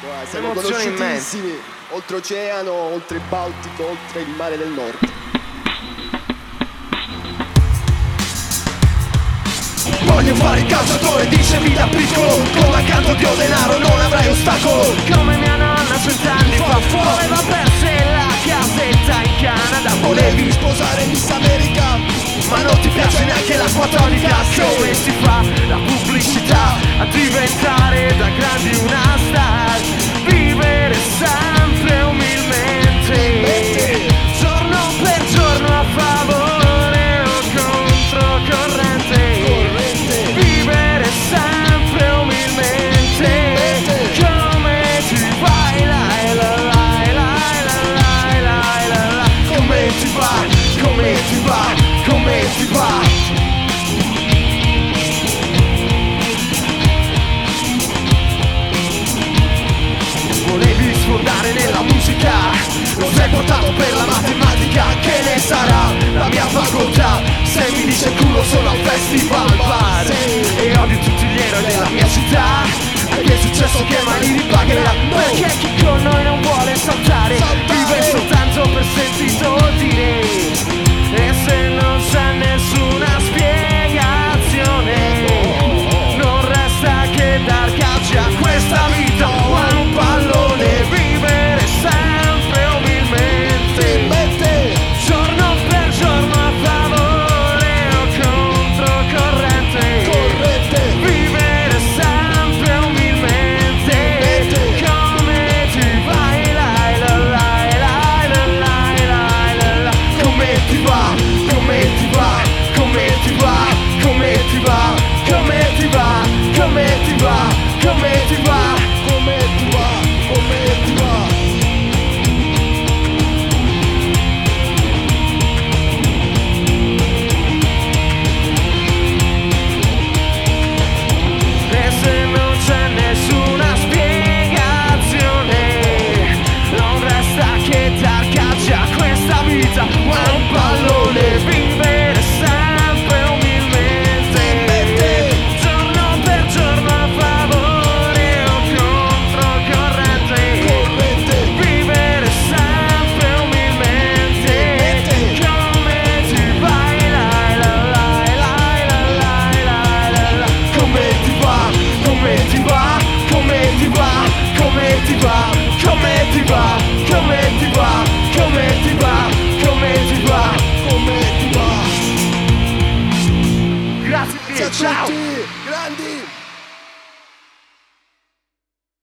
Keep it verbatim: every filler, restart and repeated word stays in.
Guarda, siamo conosciutissimi, oltreoceano, oltre il Baltico, oltre il mare del Nord. Voglio fare il calciatore, dicevi da piccolo, come accanto Dio denaro non avrai ostacolo. Come mia nonna cent'anni fa voleva perse la casetta in Canada. Volevi sposare Miss America, ma non ti piace neanche l'acqua tonica. Come si fa la pubblicità a diventare da grandi una star? Vivere sempre umilmente, giorno per giorno a favore o controcorrente. Vivere sempre umilmente, come ti vai, lai, la, lai, lai, la, lai, lai, la, la. Come ti va, come ti va, come ti va. Volevi sfondare nella musica, lo sei portato per la matematica, che ne sarà la mia facoltà? Se mi dice il culo sono al festival bar e odio tutti gli eroi della mia città. Perché è successo che mai li ripagherà? Perché chi con noi non vuole saltare, vive soltanto per sentito dire. E se non c'è nessuna spiegazione, non resta che dar calci a questa vita o a un pallone. Vivere sempre umilmente, giorno per giorno a favore o controcorrente. Vivere sempre umilmente, come ti vai, lai, la, lai, lai, la, lai, lai, la, la. Come ti va, come ti va, come ti va, come ti va, come ti va, come ti va, come ti va, come ti va, come ti va. E se non c'è nessuna spiegazione, non resta che dar calci a questa vita o a un pallone. Vivere sempre umilmente, giorno per giorno a favore o controcorrente. Vivere sempre umilmente, come ti vai, lai, la, lai, lai, la, lai, lai, la, la. Come ti va, come ti va, come ti va, come ti va, come ti va, come ti va, come ti va, come ti va, come ti va. Grazie mille, ciao!